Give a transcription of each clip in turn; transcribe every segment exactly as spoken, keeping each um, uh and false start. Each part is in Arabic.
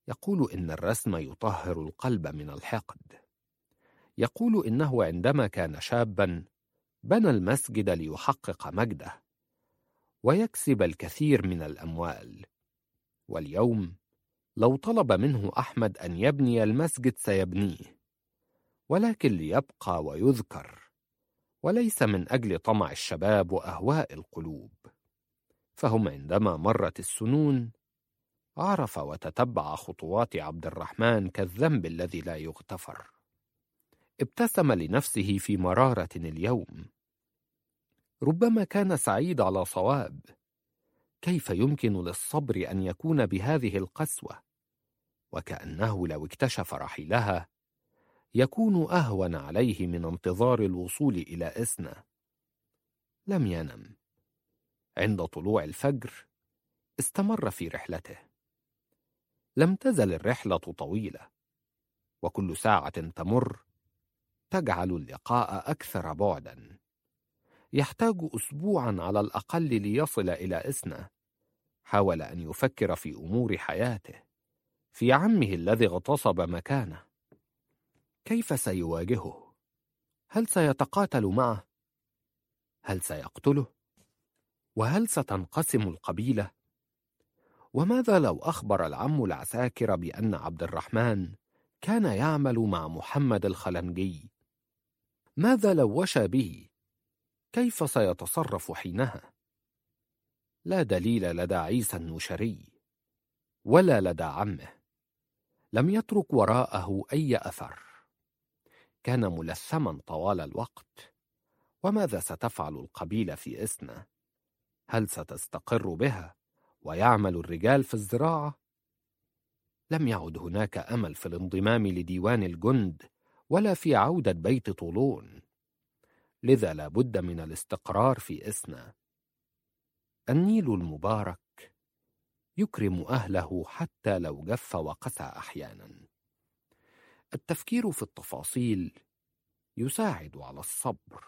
يقول إن الرسم يطهر القلب من الحقد. يقول إنه عندما كان شابا بنى المسجد ليحقق مجده ويكسب الكثير من الأموال، واليوم لو طلب منه أحمد أن يبني المسجد سيبنيه، ولكن ليبقى ويذكر، وليس من أجل طمع الشباب وأهواء القلوب. فهم عندما مرت السنون عرف وتتبع خطوات عبد الرحمن كالذنب الذي لا يغتفر. ابتسم لنفسه في مرارة اليوم. ربما كان سعيد على صواب. كيف يمكن للصبر أن يكون بهذه القسوة؟ وكأنه لو اكتشف رحيلها يكون أهون عليه من انتظار الوصول إلى إسنا. لم ينم. عند طلوع الفجر استمر في رحلته. لم تزل الرحلة طويلة، وكل ساعة تمر تجعل اللقاء أكثر بعداً. يحتاج أسبوعاً على الأقل ليصل إلى إسنا. حاول أن يفكر في أمور حياته، في عمه الذي اغتصب مكانه. كيف سيواجهه؟ هل سيتقاتل معه؟ هل سيقتله؟ وهل ستنقسم القبيلة؟ وماذا لو أخبر العم العساكر بأن عبد الرحمن كان يعمل مع محمد الخلنجي؟ ماذا لو وشى به؟ كيف سيتصرف حينها؟ لا دليل لدى عيسى النوشري ولا لدى عمه. لم يترك وراءه أي أثر. كان ملثما طوال الوقت. وماذا ستفعل القبيلة في إسنا؟ هل ستستقر بها ويعمل الرجال في الزراعة؟ لم يعد هناك أمل في الانضمام لديوان الجند ولا في عودة بيت طولون. لذا لا بد من الاستقرار في إسنا. النيل المبارك يكرم أهله حتى لو جف وقسى أحيانا. التفكير في التفاصيل يساعد على الصبر.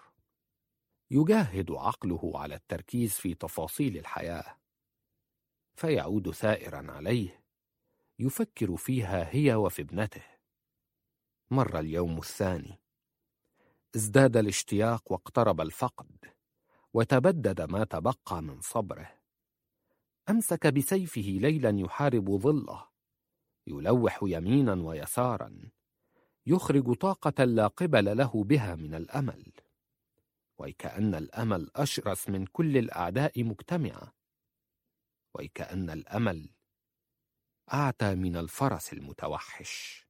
يجاهد عقله على التركيز في تفاصيل الحياة، فيعود ثائرا عليه يفكر فيها هي وفي ابنته. مر اليوم الثاني. ازداد الاشتياق واقترب الفقد، وتبدد ما تبقى من صبره. أمسك بسيفه ليلا يحارب ظله، يلوح يمينا ويسارا، يخرج طاقة لا قبل له بها من الأمل. ويكأن الأمل أشرس من كل الأعداء مجتمعة، ويكأن الأمل أعتى من الفرس المتوحش.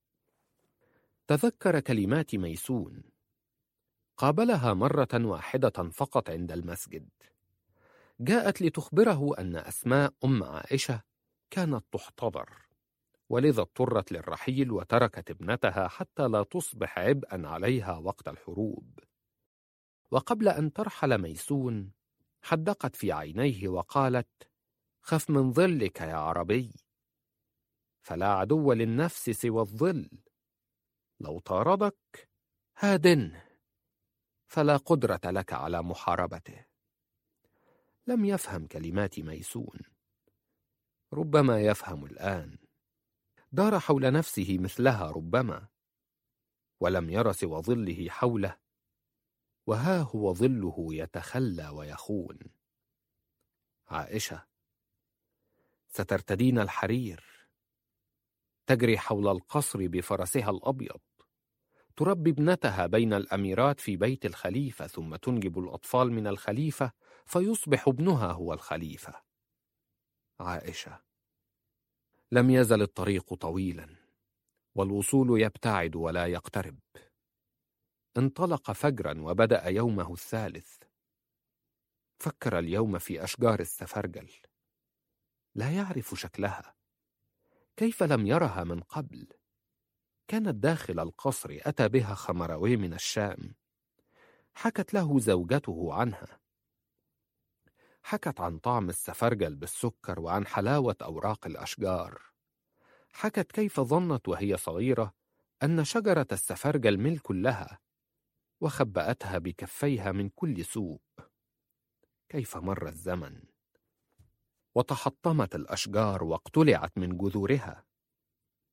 تذكر كلمات ميسون. قابلها مرة واحدة فقط عند المسجد. جاءت لتخبره أن أسماء أم عائشة كانت تحتضر، ولذا اضطرت للرحيل وتركت ابنتها حتى لا تصبح عبئا عليها وقت الحروب. وقبل أن ترحل ميسون حدقت في عينيه وقالت: خف من ظلك يا عربي، فلا عدو للنفس سوى الظل. لو طاردك هادنه، فلا قدرة لك على محاربته. لم يفهم كلمات ميسون. ربما يفهم الآن. دار حول نفسه مثلها ربما، ولم ير سوى ظله حوله، وها هو ظله يتخلى ويخون. عائشة سترتدين الحرير، تجري حول القصر بفرسها الأبيض، تربي ابنتها بين الأميرات في بيت الخليفة، ثم تنجب الأطفال من الخليفة فيصبح ابنها هو الخليفة. عائشة. لم يزل الطريق طويلا، والوصول يبتعد ولا يقترب. انطلق فجرا وبدأ يومه الثالث. فكر اليوم في أشجار السفرجل. لا يعرف شكلها. كيف لم يرها من قبل؟ كانت داخل القصر، أتى بها خمروي من الشام. حكت له زوجته عنها. حكت عن طعم السفرجل بالسكر وعن حلاوة أوراق الأشجار. حكت كيف ظنت وهي صغيرة أن شجرة السفرجل ملك لها، وخبأتها بكفيها من كل سوء. كيف مر الزمن، وتحطمت الأشجار واقتلعت من جذورها.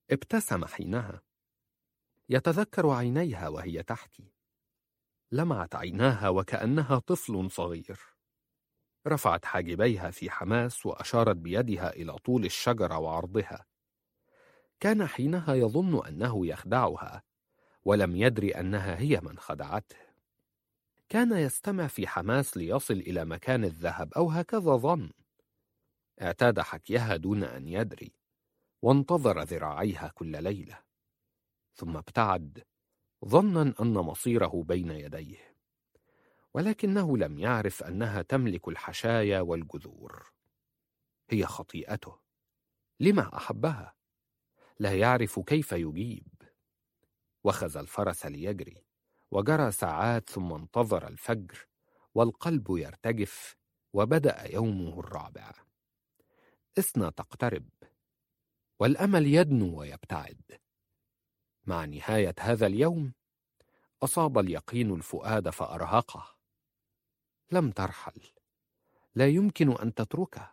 ابتسم حينها، يتذكر عينيها وهي تحكي. لمعت عيناها وكأنها طفل صغير. رفعت حاجبيها في حماس وأشارت بيدها إلى طول الشجرة وعرضها. كان حينها يظن أنه يخدعها، ولم يدري أنها هي من خدعته. كان يستمع في حماس ليصل إلى مكان الذهب، أو هكذا ظن. اعتاد حكيها دون أن يدري، وانتظر ذراعيها كل ليلة، ثم ابتعد ظنا أن مصيره بين يديه، ولكنه لم يعرف أنها تملك الحشايا والجذور. هي خطيئته. لما أحبها؟ لا يعرف كيف يجيب. وخذ الفرس ليجري، وجرى ساعات، ثم انتظر الفجر والقلب يرتجف، وبدأ يومه الرابع. إثنى تقترب، والأمل يدنو ويبتعد. مع نهاية هذا اليوم أصاب اليقين الفؤاد فأرهقه. لم ترحل، لا يمكن أن تتركه.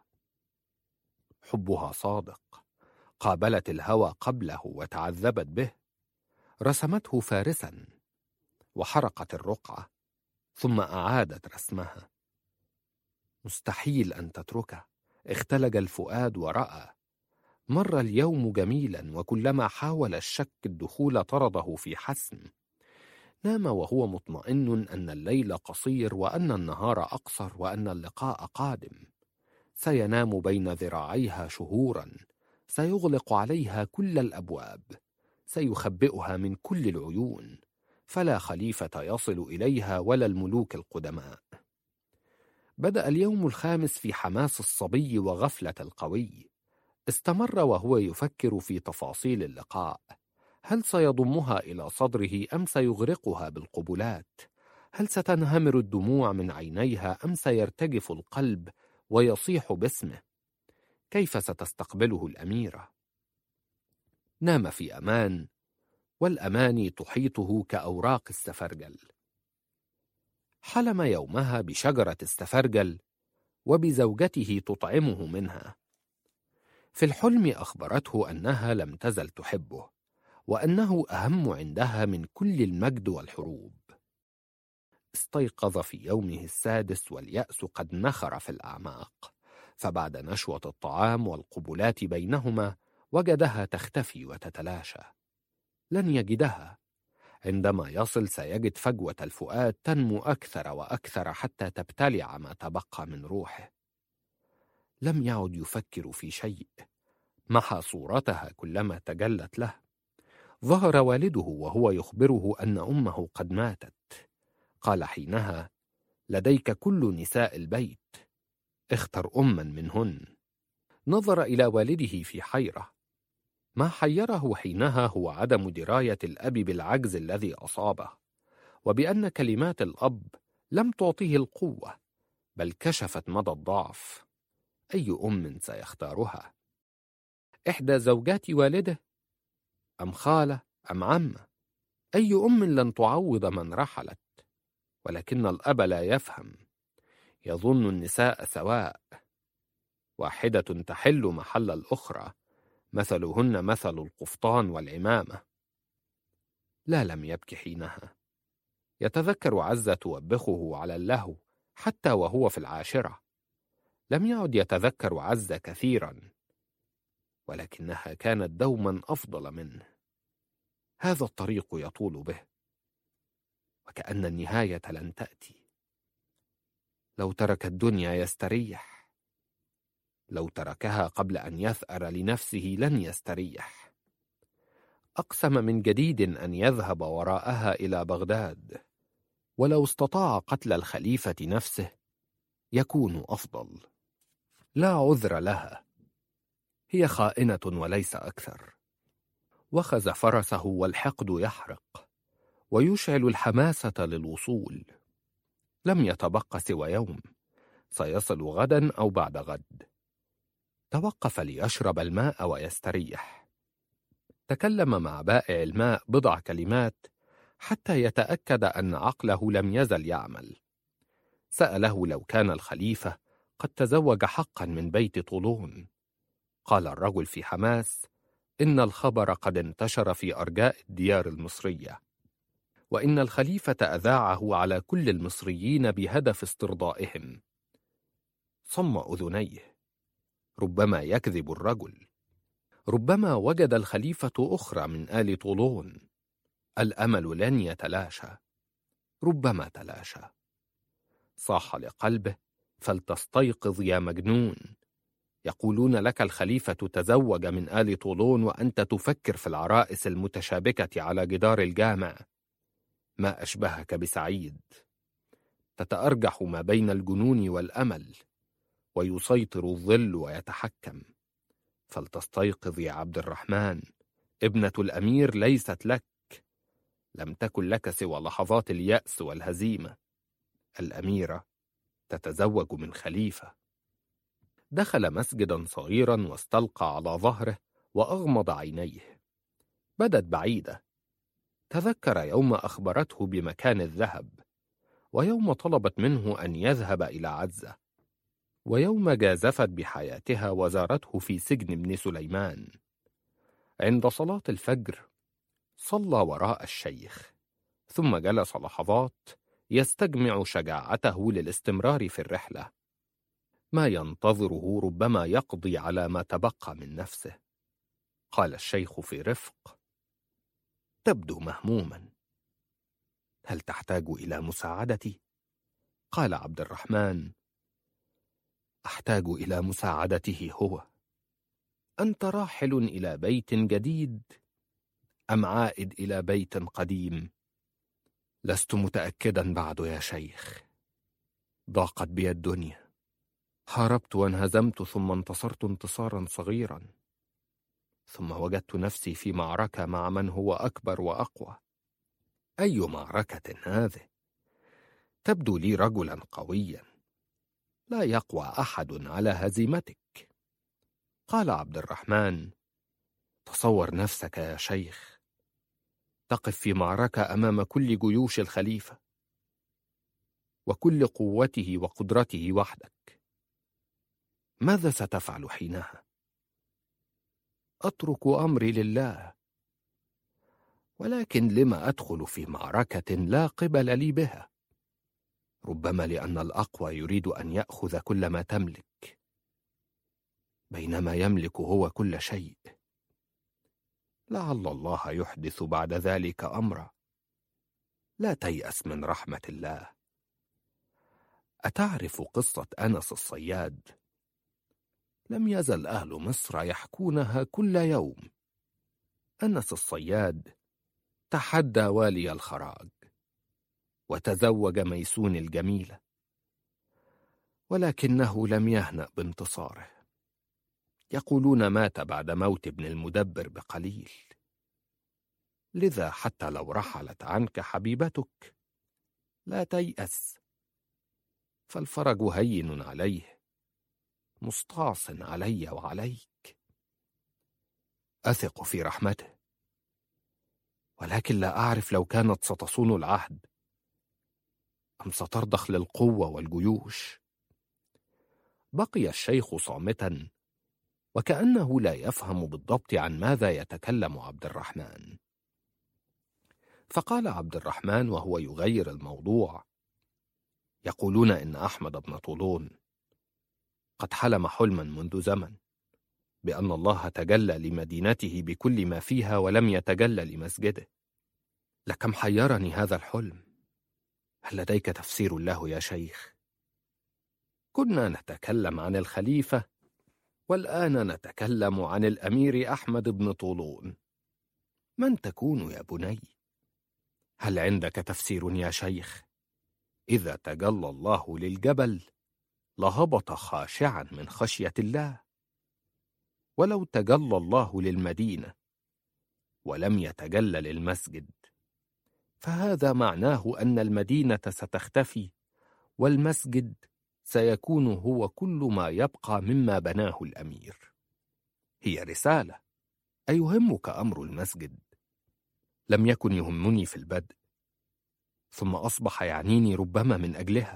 حبها صادق. قابلت الهوى قبله وتعذبت به. رسمته فارسا، وحرقت الرقعة، ثم أعادت رسمها. مستحيل أن تتركه. اختلج الفؤاد ورأى. مر اليوم جميلا، وكلما حاول الشك الدخول طرده في حسم. نام وهو مطمئن أن الليل قصير، وأن النهار أقصر، وأن اللقاء قادم. سينام بين ذراعيها شهورا، سيغلق عليها كل الأبواب، سيخبئها من كل العيون، فلا خليفة يصل إليها ولا الملوك القدماء. بدأ اليوم الخامس في حماس الصبي وغفلة القوي. استمر وهو يفكر في تفاصيل اللقاء. هل سيضمها إلى صدره أم سيغرقها بالقبلات؟ هل ستنهمر الدموع من عينيها أم سيرتجف القلب ويصيح باسمه؟ كيف ستستقبله الأميرة؟ نام في أمان، والأماني تحيطه كأوراق السفرجل. حلم يومها بشجرة السفرجل وبزوجته تطعمه منها. في الحلم أخبرته أنها لم تزل تحبه، وأنه أهم عندها من كل المجد والحروب. استيقظ في يومه السادس واليأس قد نخر في الأعماق، فبعد نشوة الطعام والقبلات بينهما وجدها تختفي وتتلاشى. لن يجدها. عندما يصل سيجد فجوة الفؤاد تنمو أكثر وأكثر حتى تبتلع ما تبقى من روحه. لم يعد يفكر في شيء. محى صورتها كلما تجلت له. ظهر والده وهو يخبره أن أمه قد ماتت. قال حينها: لديك كل نساء البيت، اختر أما منهن. نظر إلى والده في حيرة. ما حيره حينها هو عدم دراية الأب بالعجز الذي أصابه، وبأن كلمات الأب لم تعطيه القوة، بل كشفت مدى الضعف. أي أم سيختارها؟ إحدى زوجات والده؟ أم خالة؟ أم عمة؟ أي أم لن تعوض من رحلت؟ ولكن الأب لا يفهم. يظن النساء سواء، واحدة تحل محل الأخرى، مثلهن مثل القفطان والعمامة. لا، لم يبكي حينها. يتذكر عزة توبخه على اللهو حتى وهو في العاشرة. لم يعد يتذكر عزة كثيرا، ولكنها كانت دوما أفضل منه. هذا الطريق يطول به، وكأن النهاية لن تأتي. لو ترك الدنيا يستريح، لو تركها قبل أن يثأر لنفسه لن يستريح. أقسم من جديد أن يذهب وراءها إلى بغداد، ولو استطاع قتل الخليفة نفسه يكون أفضل. لا عذر لها، هي خائنة وليس أكثر. وخز فرسه والحقد يحرق، ويشعل الحماسة للوصول. لم يتبق سوى يوم، سيصل غدا أو بعد غد. توقف ليشرب الماء ويستريح. تكلم مع بائع الماء بضع كلمات حتى يتأكد أن عقله لم يزل يعمل. سأله لو كان الخليفة قد تزوج حقا من بيت طولون. قال الرجل في حماس: إن الخبر قد انتشر في أرجاء الديار المصرية، وإن الخليفة أذاعه على كل المصريين بهدف استرضائهم. صم أذنيه. ربما يكذب الرجل. ربما وجد الخليفة أخرى من آل طولون. الأمل لن يتلاشى. ربما تلاشى. صاح لقلبه: فلتستيقظ يا مجنون. يقولون لك الخليفة تزوج من آل طولون وأنت تفكر في العرائس المتشابكة على جدار الجامع. ما أشبهك بسعيد. تتأرجح ما بين الجنون والأمل، ويسيطر الظل ويتحكم. فلتستيقظ يا عبد الرحمن. ابنة الأمير ليست لك. لم تكن لك سوى لحظات اليأس والهزيمة. الأميرة تتزوج من خليفة. دخل مسجدا صغيرا واستلقى على ظهره وأغمض عينيه. بدت بعيدة. تذكر يوم أخبرته بمكان الذهب، ويوم طلبت منه أن يذهب إلى عزة، ويوم جازفت بحياتها وزارته في سجن ابن سليمان. عند صلاة الفجر صلى وراء الشيخ، ثم جلس لحظات يستجمع شجاعته للاستمرار في الرحلة. ما ينتظره ربما يقضي على ما تبقى من نفسه. قال الشيخ في رفق: تبدو مهموما. هل تحتاج إلى مساعدتي؟ قال عبد الرحمن: أحتاج إلى مساعدته هو. أنت راحل إلى بيت جديد أم عائد إلى بيت قديم؟ لست متأكدا بعد يا شيخ. ضاقت بي الدنيا. حاربت وانهزمت، ثم انتصرت انتصارا صغيرا، ثم وجدت نفسي في معركة مع من هو أكبر وأقوى. أي معركة هذه؟ تبدو لي رجلا قويا، لا يقوى أحد على هزيمتك. قال عبد الرحمن: تصور نفسك يا شيخ تقف في معركة أمام كل جيوش الخليفة وكل قوته وقدرته وحدك. ماذا ستفعل حينها؟ أترك أمري لله. ولكن لما أدخل في معركة لا قبل لي بها؟ ربما لأن الأقوى يريد أن يأخذ كل ما تملك، بينما يملك هو كل شيء. لعل الله يحدث بعد ذلك أمرا. لا تيأس من رحمة الله. أتعرف قصة أنس الصياد؟ لم يزل أهل مصر يحكونها كل يوم. أنس الصياد تحدى والي الخراج وتزوج ميسون الجميلة، ولكنه لم يهنأ بانتصاره. يقولون مات بعد موت ابن المدبر بقليل. لذا حتى لو رحلت عنك حبيبتك لا تيأس، فالفرج هين عليه، مستعص علي وعليك. أثق في رحمته، ولكن لا أعرف لو كانت ستصون العهد أم سترضخ للقوة والجيوش. بقي الشيخ صامتا، وكأنه لا يفهم بالضبط عن ماذا يتكلم عبد الرحمن. فقال عبد الرحمن وهو يغير الموضوع: يقولون إن أحمد بن طولون قد حلم حلما منذ زمن بأن الله تجلى لمدينته بكل ما فيها ولم يتجلى لمسجده. لكم حيرني هذا الحلم. هل لديك تفسير له يا شيخ؟ كنا نتكلم عن الخليفة، والآن نتكلم عن الأمير أحمد بن طولون. من تكون يا بني؟ هل عندك تفسير يا شيخ؟ إذا تجلى الله للجبل لهبط خاشعا من خشية الله، ولو تجلى الله للمدينة ولم يتجلى للمسجد فهذا معناه أن المدينة ستختفي، والمسجد سيكون هو كل ما يبقى مما بناه الأمير. هي رسالة. أيهمك أمر المسجد؟ لم يكن يهمني في البدء، ثم أصبح يعنيني ربما من أجلها،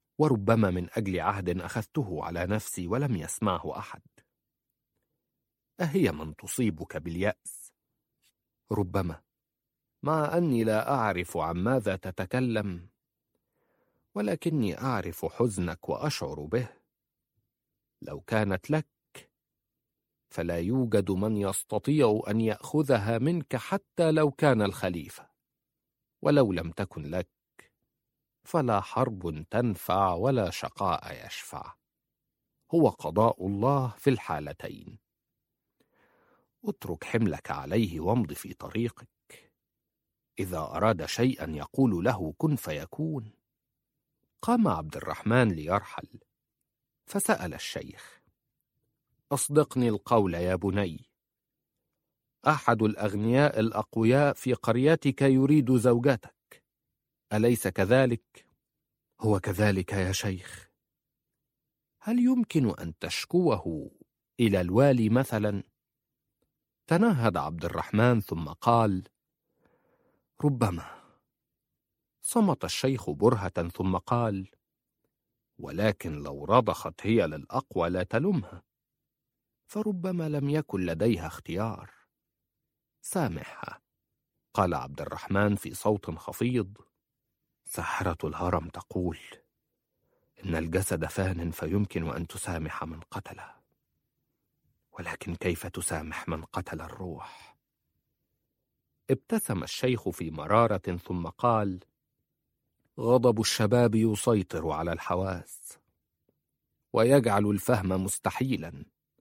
وربما من أجل عهد أخذته على نفسي ولم يسمعه أحد. أهي من تصيبك باليأس؟ ربما، مع أني لا أعرف عن ماذا تتكلم، ولكني أعرف حزنك وأشعر به. لو كانت لك فلا يوجد من يستطيع أن يأخذها منك حتى لو كان الخليفة، ولو لم تكن لك فلا حرب تنفع ولا شقاء يشفع. هو قضاء الله في الحالتين. اترك حملك عليه وامض في طريقك. إذا أراد شيئا يقول له كن فيكون. قام عبد الرحمن ليرحل، فسأل الشيخ: أصدقني القول يا بني، أحد الأغنياء الأقوياء في قريتك يريد زوجتك، أليس كذلك؟ هو كذلك يا شيخ. هل يمكن أن تشكوه إلى الوالي مثلا؟ تنهد عبد الرحمن ثم قال: ربما. صمت الشيخ برهة ثم قال: ولكن لو رضخت هي للأقوى لا تلمها، فربما لم يكن لديها اختيار. سامحها. قال عبد الرحمن في صوت خفيض: ساحرة الهرم تقول إن الجسد فان فيمكن أن تسامح من قتله، ولكن كيف تسامح من قتل الروح؟ ابتسم الشيخ في مرارة ثم قال: غضب الشباب يسيطر على الحواس ويجعل الفهم مستحيلا.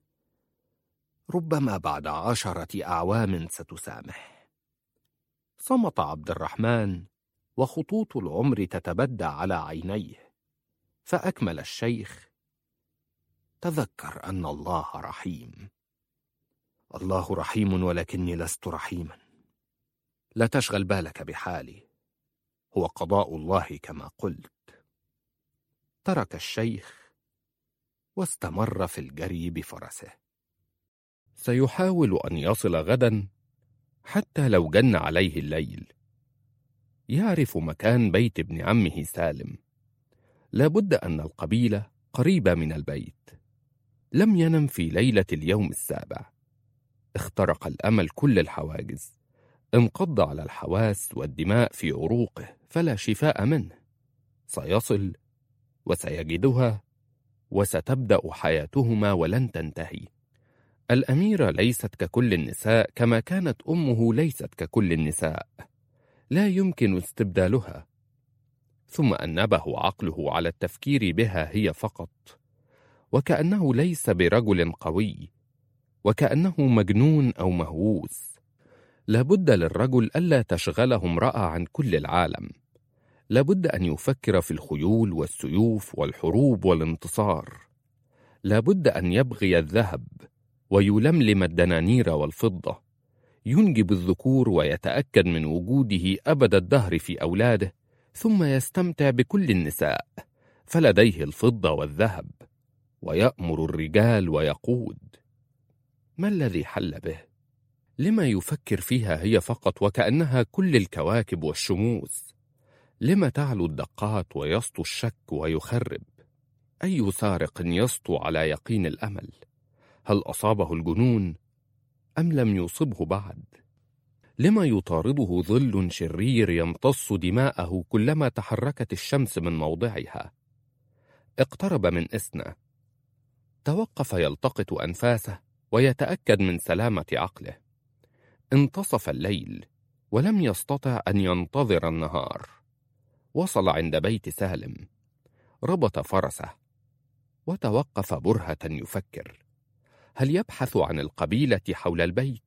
ربما بعد عشرة أعوام ستسامح. صمت عبد الرحمن وخطوط العمر تتبدى على عينيه، فأكمل الشيخ: تذكر أن الله رحيم. الله رحيم ولكني لست رحيما. لا تشغل بالك بحالي، هو قضاء الله كما قلت. ترك الشيخ واستمر في الجري بفرسه. سيحاول أن يصل غدا حتى لو جن عليه الليل. يعرف مكان بيت ابن عمه سالم. لابد أن القبيلة قريبة من البيت. لم ينم في ليلة اليوم السابع. اخترق الأمل كل الحواجز. انقض على الحواس والدماء في عروقه فلا شفاء منه. سيصل وسيجدها وستبدأ حياتهما ولن تنتهي. الأميرة ليست ككل النساء كما كانت أمه ليست ككل النساء. لا يمكن استبدالها. ثم أنبه عقله على التفكير بها هي فقط، وكأنه ليس برجل قوي، وكأنه مجنون أو مهووس. لابد للرجل ألا تشغله امرأة عن كل العالم. لابد أن يفكر في الخيول والسيوف والحروب والانتصار. لابد أن يبغي الذهب ويلملم الدنانير والفضة. ينجب الذكور ويتأكد من وجوده أبد الدهر في أولاده، ثم يستمتع بكل النساء، فلديه الفضة والذهب، ويأمر الرجال ويقود. ما الذي حل به؟ لما يفكر فيها هي فقط وكأنها كل الكواكب والشموس؟ لما تعلو الدقات ويسطو الشك ويخرب؟ أي سارق يسطو على يقين الأمل؟ هل أصابه الجنون أم لم يصبه بعد؟ لما يطارده ظل شرير يمتص دماءه كلما تحركت الشمس من موضعها؟ اقترب من إسنا. توقف يلتقط أنفاسه ويتأكد من سلامة عقله. انتصف الليل ولم يستطع أن ينتظر النهار. وصل عند بيت سالم. ربط فرسه وتوقف برهة يفكر. هل يبحث عن القبيلة حول البيت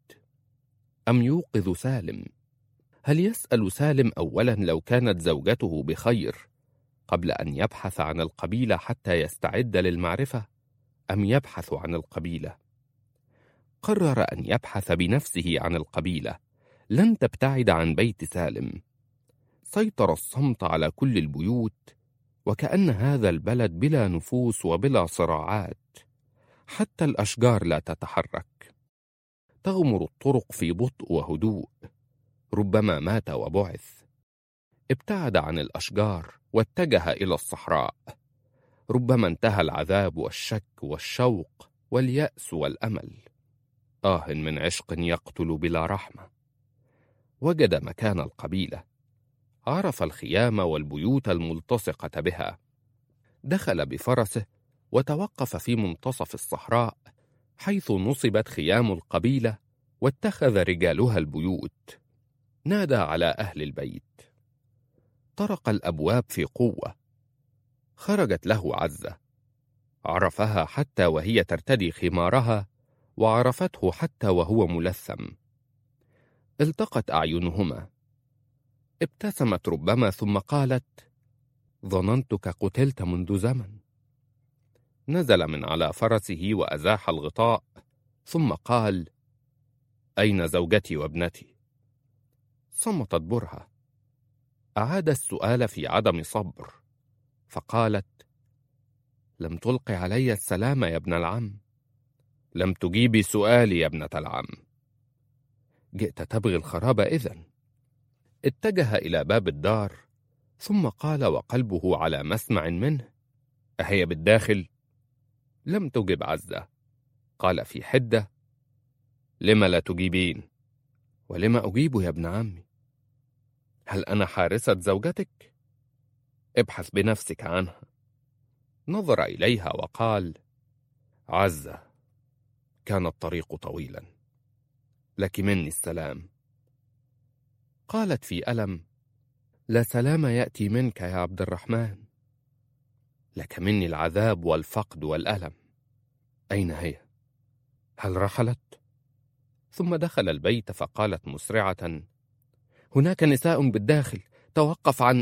أم يوقظ سالم؟ هل يسأل سالم أولا لو كانت زوجته بخير قبل أن يبحث عن القبيلة حتى يستعد للمعرفة، أم يبحث عن القبيلة؟ قرر أن يبحث بنفسه عن القبيلة. لن تبتعد عن بيت سالم. سيطر الصمت على كل البيوت، وكأن هذا البلد بلا نفوس وبلا صراعات. حتى الأشجار لا تتحرك. تغمر الطرق في بطء وهدوء. ربما مات وبعث. ابتعد عن الأشجار واتجه إلى الصحراء. ربما انتهى العذاب والشك والشوق واليأس والأمل. آه من عشق يقتل بلا رحمة. وجد مكان القبيلة، عرف الخيام والبيوت الملتصقة بها. دخل بفرسه وتوقف في منتصف الصحراء حيث نصبت خيام القبيلة واتخذ رجالها البيوت. نادى على أهل البيت، طرق الأبواب في قوة. خرجت له عزة، عرفها حتى وهي ترتدي خمارها، وعرفته حتى وهو ملثم. التقت أعينهما، ابتسمت ربما ثم قالت: ظننتك قتلت منذ زمن. نزل من على فرسه وأزاح الغطاء، ثم قال: أين زوجتي وابنتي؟ صمتت برهة. أعاد السؤال في عدم صبر، فقالت: لم تلقي علي السلام يا ابن العم. لم تجيبي سؤالي يا ابنة العم. جئت تبغي الخراب إذن. اتجه إلى باب الدار، ثم قال وقلبه على مسمع منه: أهي بالداخل؟ لم تجب عزة. قال في حدة: لم لا تجيبين؟ ولم أجيب يا ابن عمي؟ هل أنا حارسة زوجتك؟ ابحث بنفسك عنها. نظر إليها وقال: عزة، كان الطريق طويلا، لك مني السلام. قالت في ألم: لا سلام يأتي منك يا عبد الرحمن، لك مني العذاب والفقد والألم. أين هي؟ هل رحلت؟ ثم دخل البيت فقالت مسرعة: هناك نساء بالداخل، توقف عن.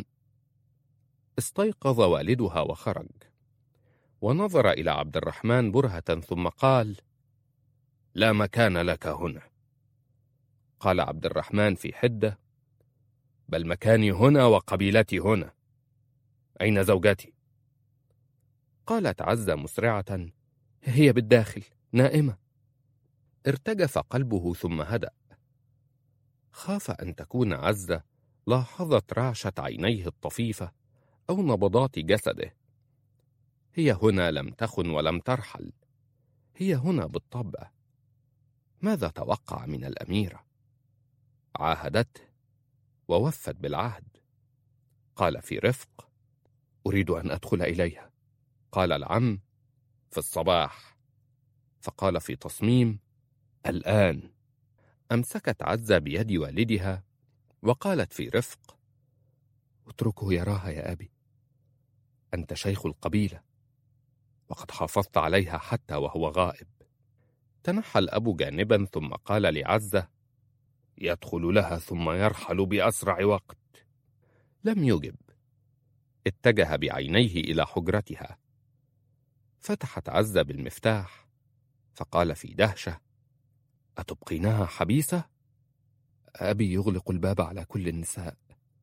استيقظ والدها وخرج، ونظر إلى عبد الرحمن برهة ثم قال: لا مكان لك هنا. قال عبد الرحمن في حدة: بل مكاني هنا وقبيلتي هنا. أين زوجتي؟ قالت عزة مسرعة: هي بالداخل نائمة. ارتجف قلبه ثم هدأ. خاف أن تكون عزة لاحظت رعشة عينيه الطفيفة أو نبضات جسده. هي هنا لم تخن ولم ترحل، هي هنا بالطبع. ماذا توقع من الأميرة؟ عاهدته ووفت بالعهد. قال في رفق: أريد أن أدخل إليها. قال العم: في الصباح. فقال في تصميم: الآن. أمسكت عزة بيد والدها وقالت في رفق: اتركه يراها يا أبي، أنت شيخ القبيلة، وقد حافظت عليها حتى وهو غائب. تنحى الأب جانبا ثم قال لعزة: يدخل لها ثم يرحل بأسرع وقت. لم يجب. اتجه بعينيه إلى حجرتها. فتحت عزة بالمفتاح، فقال في دهشة: أتبقينها حبيسة؟ أبي يغلق الباب على كل النساء،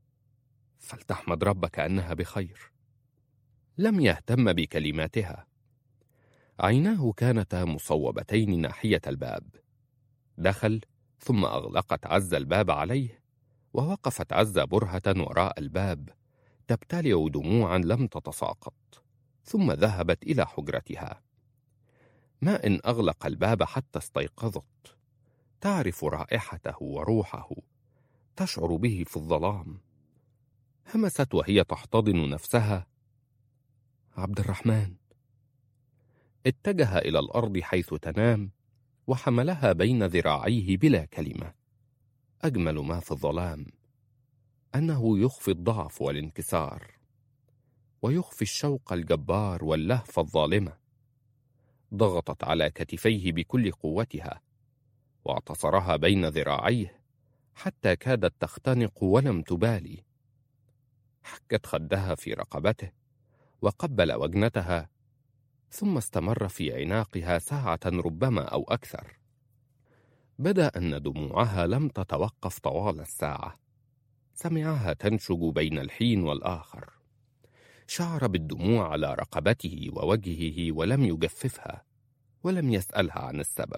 فلتحمد ربك أنها بخير. لم يهتم بكلماتها. عيناه كانتا مصوبتين ناحية الباب. دخل ثم أغلقت عزة الباب عليه، ووقفت عزة برهة وراء الباب تبتلع دموعا لم تتساقط، ثم ذهبت إلى حجرتها. ما إن أغلق الباب حتى استيقظت، تعرف رائحته وروحه، تشعر به في الظلام. همست وهي تحتضن نفسها: عبد الرحمن. اتجه إلى الأرض حيث تنام وحملها بين ذراعيه بلا كلمة. أجمل ما في الظلام أنه يخفي الضعف والانكسار، ويخفي الشوق الجبار واللهفة الظالمة. ضغطت على كتفيه بكل قوتها، واعتصرها بين ذراعيه حتى كادت تختنق ولم تبالي. حكت خدها في رقبته وقبل وجنتها، ثم استمر في عناقها ساعة ربما أو أكثر. بدا أن دموعها لم تتوقف طوال الساعة. سمعها تنشج بين الحين والآخر. شعر بالدموع على رقبته ووجهه ولم يجففها، ولم يسألها عن السبب.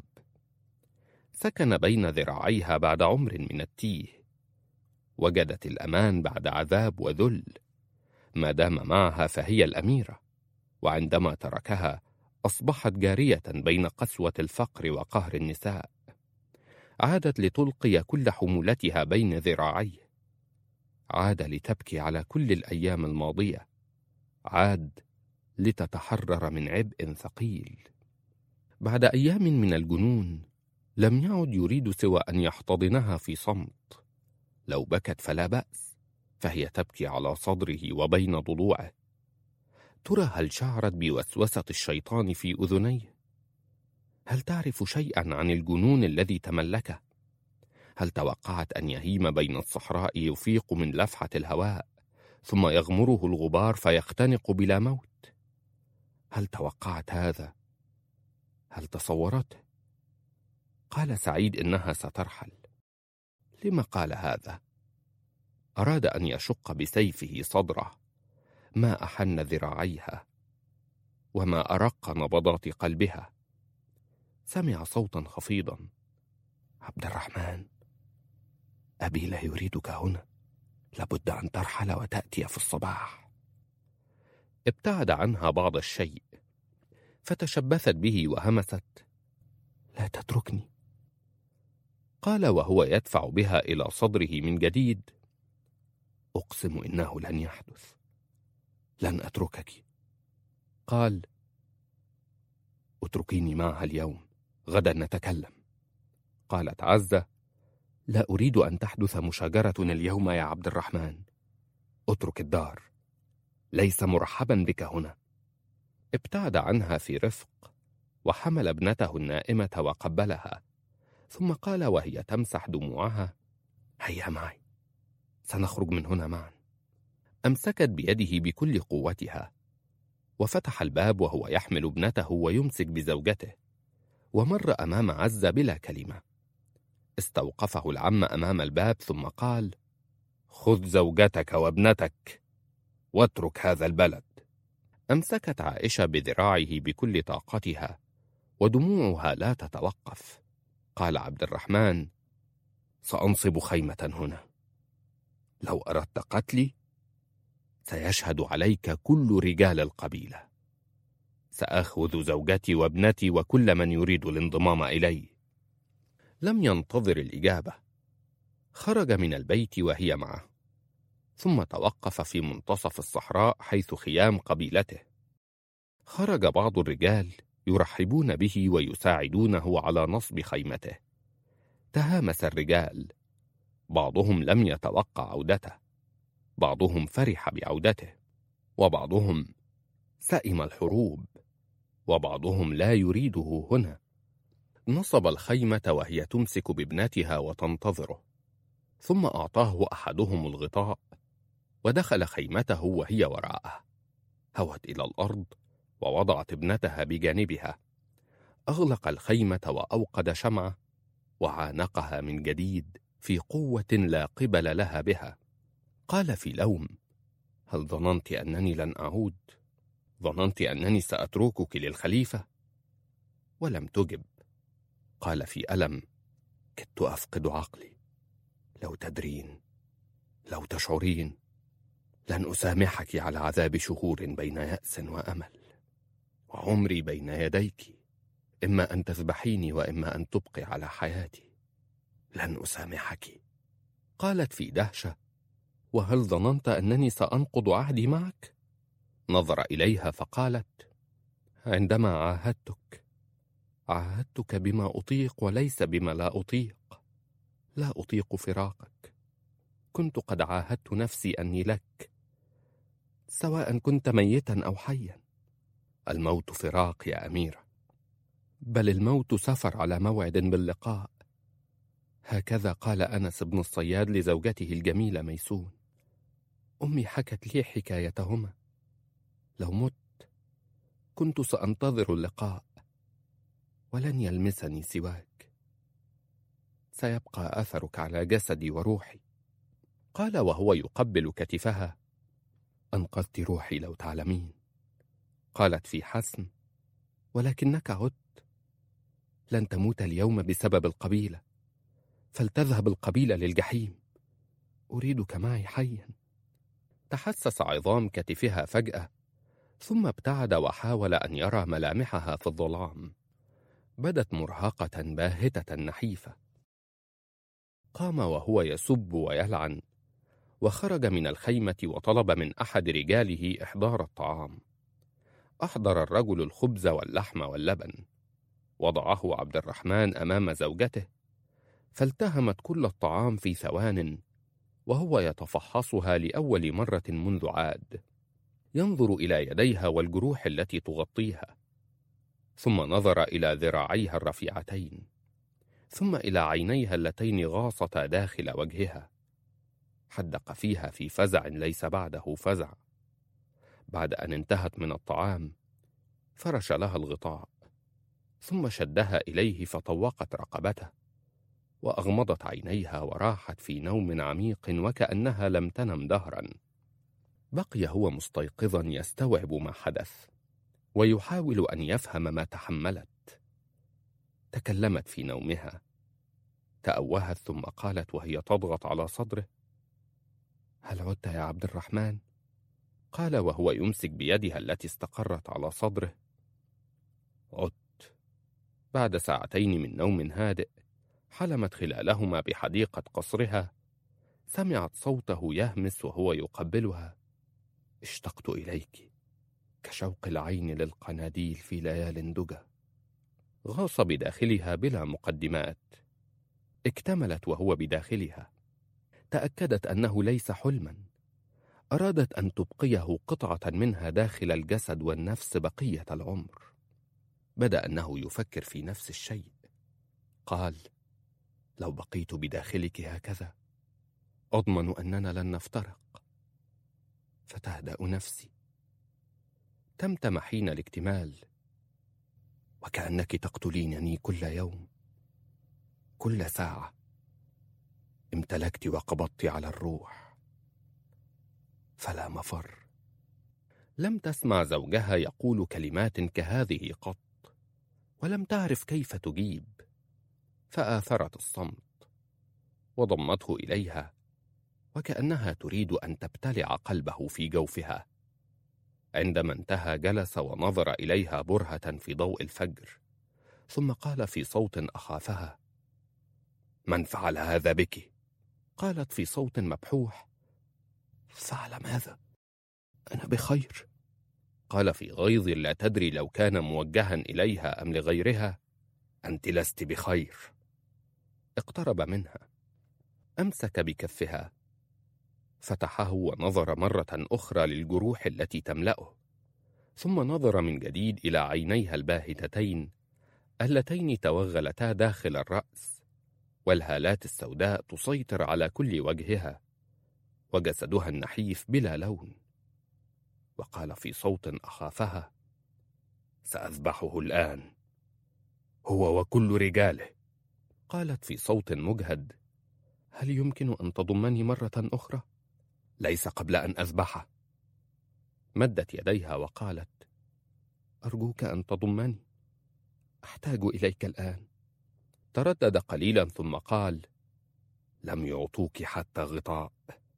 سكن بين ذراعيها بعد عمر من التيه. وجدت الأمان بعد عذاب وذل. ما دام معها فهي الأميرة، وعندما تركها أصبحت جارية بين قسوة الفقر وقهر النساء. عادت لتلقي كل حمولتها بين ذراعيه. عاد لتبكي على كل الأيام الماضية. عاد لتتحرر من عبء ثقيل. بعد أيام من الجنون لم يعد يريد سوى أن يحتضنها في صمت. لو بكت فلا بأس، فهي تبكي على صدره وبين ضلوعه. ترى هل شعرت بوسوسة الشيطان في أذنيه؟ هل تعرف شيئا عن الجنون الذي تملكه؟ هل توقعت أن يهيم بين الصحراء يفيق من لفحة الهواء ثم يغمره الغبار فيختنق بلا موت؟ هل توقعت هذا؟ هل تصورته؟ قال سعيد إنها سترحل. لما قال هذا؟ أراد أن يشق بسيفه صدره. ما أحن ذراعيها وما أرق نبضات قلبها. سمع صوتا خفيضا: عبد الرحمن، أبي لا يريدك هنا، لابد أن ترحل وتأتي في الصباح. ابتعد عنها بعض الشيء، فتشبثت به وهمست: لا تتركني. قال وهو يدفع بها إلى صدره من جديد: أقسم إنه لن يحدث، لن أتركك. قال: اتركيني معها اليوم، غدا نتكلم. قالت عزة: لا أريد أن تحدث مشاجرة اليوم يا عبد الرحمن. اترك الدار، ليس مرحبا بك هنا. ابتعد عنها في رفق، وحمل ابنته النائمة وقبلها، ثم قال وهي تمسح دموعها: هيا معي، سنخرج من هنا معا. أمسكت بيده بكل قوتها، وفتح الباب وهو يحمل ابنته ويمسك بزوجته، ومر أمام عزة بلا كلمة. استوقفه العم أمام الباب ثم قال: خذ زوجتك وابنتك واترك هذا البلد. أمسكت عائشة بذراعه بكل طاقتها، ودموعها لا تتوقف. قال عبد الرحمن: سأنصب خيمة هنا، لو أردت قتلي سيشهد عليك كل رجال القبيلة. سأخذ زوجتي وابنتي وكل من يريد الانضمام إلي. لم ينتظر الإجابة. خرج من البيت وهي معه، ثم توقف في منتصف الصحراء حيث خيام قبيلته. خرج بعض الرجال يرحبون به ويساعدونه على نصب خيمته. تهامس الرجال، بعضهم لم يتوقع عودته، بعضهم فرح بعودته، وبعضهم سئم الحروب، وبعضهم لا يريده هنا. نصب الخيمة وهي تمسك بابنتها وتنتظره، ثم أعطاه أحدهم الغطاء ودخل خيمته وهي وراءه. هوت إلى الأرض ووضعت ابنتها بجانبها. أغلق الخيمة وأوقد شمعة وعانقها من جديد في قوة لا قبل لها بها. قال في لوم: هل ظننت أنني لن أعود؟ ظننت أنني سأتركك للخليفة؟ ولم تجب. قال في ألم: كدت أفقد عقلي. لو تدرين، لو تشعرين، لن أسامحك على عذاب شهور بين يأس وأمل، وعمري بين يديك، إما أن تذبحيني وإما أن تبقي على حياتي. لن أسامحك. قالت في دهشة: وهل ظننت أنني سأنقض عهدي معك؟ نظر إليها فقالت: عندما عاهدتك عاهدتك بما أطيق وليس بما لا أطيق. لا أطيق فراقك. كنت قد عاهدت نفسي أني لك، سواء كنت ميتا أو حيا. الموت فراق يا أميرة، بل الموت سفر على موعد باللقاء. هكذا قال أنس بن الصياد لزوجته الجميلة ميسون. أمي حكت لي حكايتهما. لو مت كنت سأنتظر اللقاء، ولن يلمسني سواك. سيبقى أثرك على جسدي وروحي. قال وهو يقبل كتفها: أنقذت روحي لو تعلمين. قالت في حسم: ولكنك عدت. لن تموت اليوم بسبب القبيلة، فلتذهب القبيلة للجحيم. أريدك معي حيا. تحسس عظام كتفها فجأة، ثم ابتعد وحاول أن يرى ملامحها في الظلام. بدت مرهقة باهتة نحيفة. قام وهو يسب ويلعن، وخرج من الخيمة وطلب من أحد رجاله إحضار الطعام. أحضر الرجل الخبز واللحم واللبن، وضعه عبد الرحمن أمام زوجته، فالتهمت كل الطعام في ثوان، وهو يتفحصها لأول مرة منذ عاد، ينظر إلى يديها والجروح التي تغطيها، ثم نظر إلى ذراعيها الرفيعتين، ثم إلى عينيها اللتين غاصتا داخل وجهها. حدق فيها في فزع ليس بعده فزع. بعد أن انتهت من الطعام فرش لها الغطاء، ثم شدها إليه فطوقت رقبته، وأغمضت عينيها وراحت في نوم عميق وكأنها لم تنم دهرا. بقي هو مستيقظا يستوعب ما حدث، ويحاول أن يفهم ما تحملت. تكلمت في نومها، تأوهت ثم قالت وهي تضغط على صدره: هل عدت يا عبد الرحمن؟ قال وهو يمسك بيدها التي استقرت على صدره: عدت. بعد ساعتين من نوم هادئ حلمت خلالهما بحديقة قصرها، سمعت صوته يهمس وهو يقبلها: اشتقت إليك كشوق العين للقناديل في ليال دجى. غاص بداخلها بلا مقدمات. اكتملت وهو بداخلها. تأكدت أنه ليس حلما. أرادت أن تبقيه قطعة منها داخل الجسد والنفس بقية العمر. بدأ أنه يفكر في نفس الشيء. قال: لو بقيت بداخلك هكذا أضمن أننا لن نفترق. فتهدأ نفسي. تمتم حين الاكتمال: وكأنك تقتلينني كل يوم، كل ساعة. امتلكت وقبضت على الروح، فلا مفر. لم تسمع زوجها يقول كلمات كهذه قط، ولم تعرف كيف تجيب، فآثرت الصمت، وضمته إليها وكأنها تريد أن تبتلع قلبه في جوفها. عندما انتهى جلس ونظر إليها برهة في ضوء الفجر، ثم قال في صوت أخافها: من فعل هذا بك؟ قالت في صوت مبحوح: فعل ماذا؟ أنا بخير. قال في غيظ لا تدري لو كان موجها إليها أم لغيرها: أنت لست بخير. اقترب منها، أمسك بكفها، فتحه ونظر مرة أخرى للجروح التي تملأه، ثم نظر من جديد إلى عينيها الباهتتين اللتين توغلتا داخل الرأس، والهالات السوداء تسيطر على كل وجهها، وجسدها النحيف بلا لون. وقال في صوت أخافها: سأذبحه الآن، هو وكل رجاله. قالت في صوت مجهد: هل يمكن أن تضمني مرة أخرى؟ ليس قبل أن أذبحه. مدت يديها وقالت: أرجوك أن تضمني، أحتاج إليك الآن. تردد قليلا ثم قال: لم يعطوك حتى غطاء.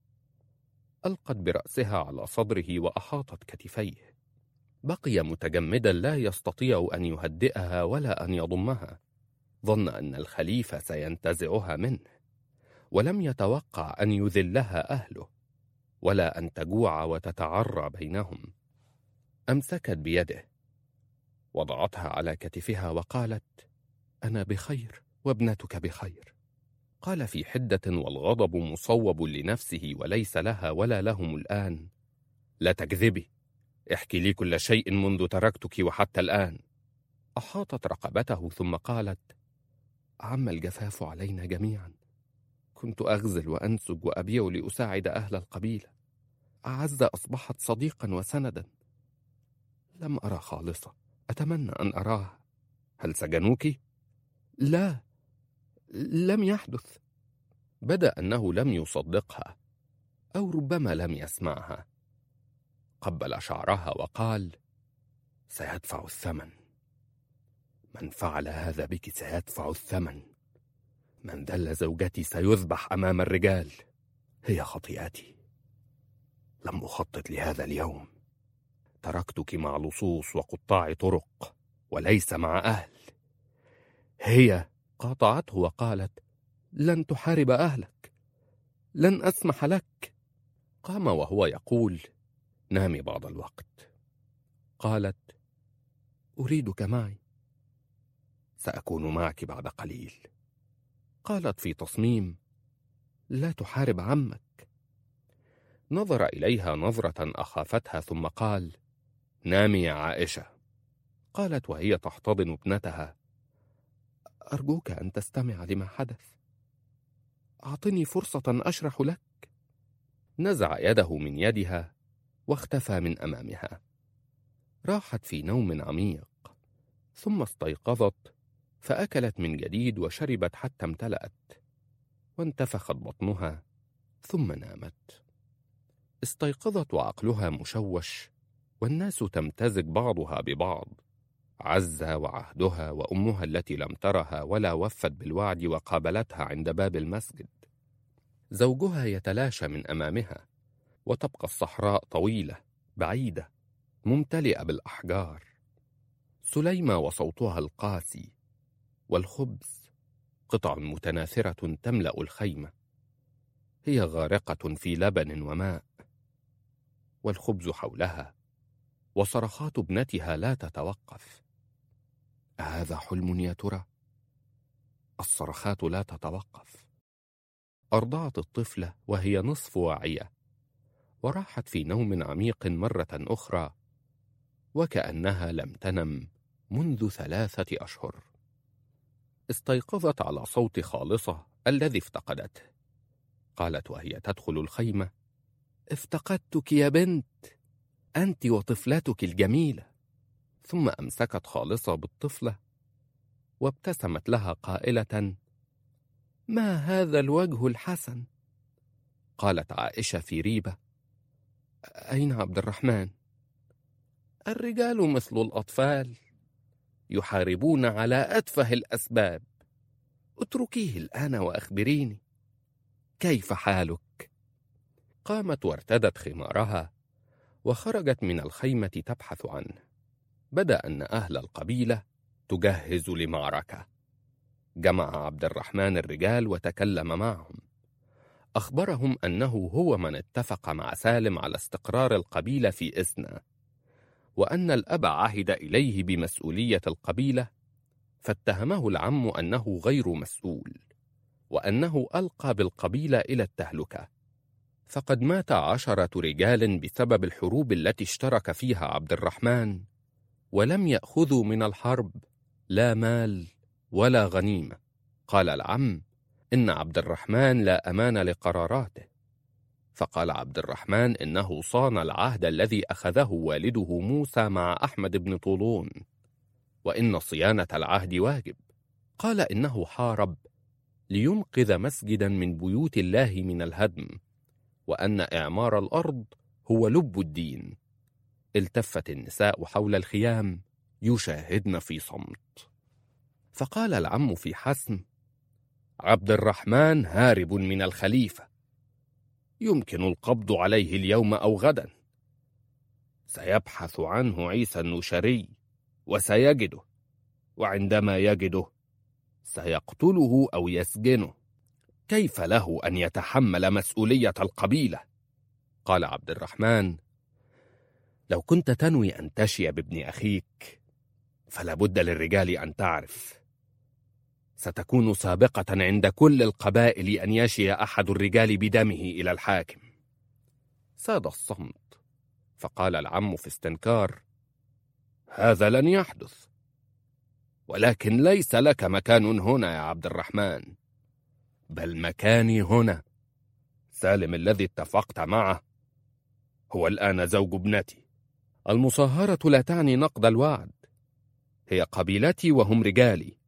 ألقت برأسها على صدره وأحاطت كتفيه. بقي متجمدا لا يستطيع أن يهدئها ولا أن يضمها. ظن أن الخليفة سينتزعها منه، ولم يتوقع أن يذلها أهله، ولا أن تجوع وتتعرى بينهم. أمسكت بيده، وضعتها على كتفها وقالت: أنا بخير وابنتك بخير. قال في حدة والغضب مصوب لنفسه وليس لها ولا لهم الآن: لا تكذبي، احكي لي كل شيء منذ تركتك وحتى الآن. أحاطت رقبته ثم قالت: عم الجفاف علينا جميعا. كنت أغزل وأنسج وأبيع لأساعد أهل القبيلة. أعز أصبحت صديقا وسندا. لم أرى خالصة، أتمنى أن أراها. هل سجنوك؟ لا، لم يحدث. بدا أنه لم يصدقها، أو ربما لم يسمعها. قبل شعرها وقال: سيدفع الثمن. من فعل هذا بك سيدفع الثمن. من دل زوجتي سيذبح أمام الرجال. هي خطيئتي. لم أخطط لهذا اليوم. تركتك مع لصوص وقطاع طرق، وليس مع أهل. هي قاطعته وقالت: لن تحارب أهلك، لن أسمح لك. قام وهو يقول: نامي بعض الوقت. قالت: أريدك معي. سأكون معك بعد قليل. قالت في تصميم: لا تحارب عمك. نظر إليها نظرة أخافتها ثم قال: نامي يا عائشة. قالت وهي تحتضن ابنتها: أرجوك أن تستمع لما حدث، أعطني فرصة أشرح لك. نزع يده من يدها واختفى من أمامها. راحت في نوم عميق، ثم استيقظت فأكلت من جديد وشربت حتى امتلأت، وانتفخت بطنها ثم نامت. استيقظت وعقلها مشوش، والناس تمتزج بعضها ببعض، عزة وعهدها وأمها التي لم ترها ولا وفت بالوعد وقابلتها عند باب المسجد. زوجها يتلاشى من أمامها، وتبقى الصحراء طويلة بعيدة ممتلئة بالأحجار. سليمة وصوتها القاسي، والخبز قطع متناثرة تملأ الخيمة، هي غارقة في لبن وماء، والخبز حولها، وصرخات ابنتها لا تتوقف. أهذا حلم يا ترى؟ الصرخات لا تتوقف. أرضعت الطفلة وهي نصف واعية، وراحت في نوم عميق مرة أخرى، وكأنها لم تنم منذ ثلاثة أشهر. استيقظت على صوت خالصة الذي افتقدته. قالت وهي تدخل الخيمة: افتقدتك يا بنت، أنت وطفلتك الجميلة. ثم أمسكت خالصة بالطفلة وابتسمت لها قائلة: ما هذا الوجه الحسن؟ قالت عائشة في ريبة: أين عبد الرحمن؟ الرجال مثل الأطفال، يحاربون على أتفه الأسباب، اتركيه الآن وأخبريني كيف حالك؟ قامت وارتدت خمارها وخرجت من الخيمة تبحث عنه. بدأ أن أهل القبيلة تجهز لمعركة. جمع عبد الرحمن الرجال وتكلم معهم، أخبرهم أنه هو من اتفق مع سالم على استقرار القبيلة في إسنا، وأن الأب عهد إليه بمسؤولية القبيلة، فاتهمه العم أنه غير مسؤول، وأنه ألقى بالقبيلة إلى التهلكة. فقد مات عشرة رجال بسبب الحروب التي اشترك فيها عبد الرحمن، ولم يأخذوا من الحرب لا مال ولا غنيمة. قال العم: إن عبد الرحمن لا أمان لقراراته. فقال عبد الرحمن: إنه صان العهد الذي أخذه والده موسى مع أحمد بن طولون، وإن صيانة العهد واجب. قال: إنه حارب لينقذ مسجدا من بيوت الله من الهدم، وأن إعمار الأرض هو لب الدين. التفت النساء حول الخيام يشاهدن في صمت. فقال العم في حسم: عبد الرحمن هارب من الخليفة، يمكن القبض عليه اليوم أو غدا. سيبحث عنه عيسى النشري وسيجده، وعندما يجده سيقتله أو يسجنه. كيف له أن يتحمل مسؤولية القبيلة؟ قال عبد الرحمن: لو كنت تنوي أن تشي بابن أخيك فلا بد للرجال أن تعرف، ستكون سابقة عند كل القبائل أن يشي أحد الرجال بدمه إلى الحاكم. ساد الصمت، فقال العم في استنكار: هذا لن يحدث، ولكن ليس لك مكان هنا يا عبد الرحمن، بل مكاني هنا. سالم الذي اتفقت معه هو الآن زوج ابنتي. المصاهرة لا تعني نقض الوعد، هي قبيلتي وهم رجالي،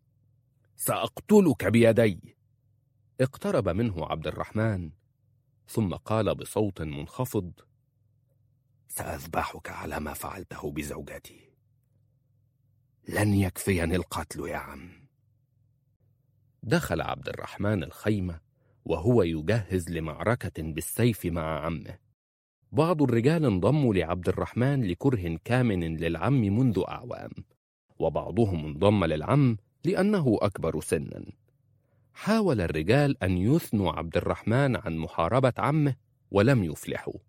سأقتلك بيدي. اقترب منه عبد الرحمن ثم قال بصوت منخفض: سأذبحك على ما فعلته بزوجتي، لن يكفيني القتل يا عم. دخل عبد الرحمن الخيمة وهو يجهز لمعركة بالسيف مع عمه. بعض الرجال انضموا لعبد الرحمن لكره كامن للعم منذ أعوام، وبعضهم انضم للعم لأنه أكبر سنا. حاول الرجال أن يثنوا عبد الرحمن عن محاربة عمه ولم يفلحوا،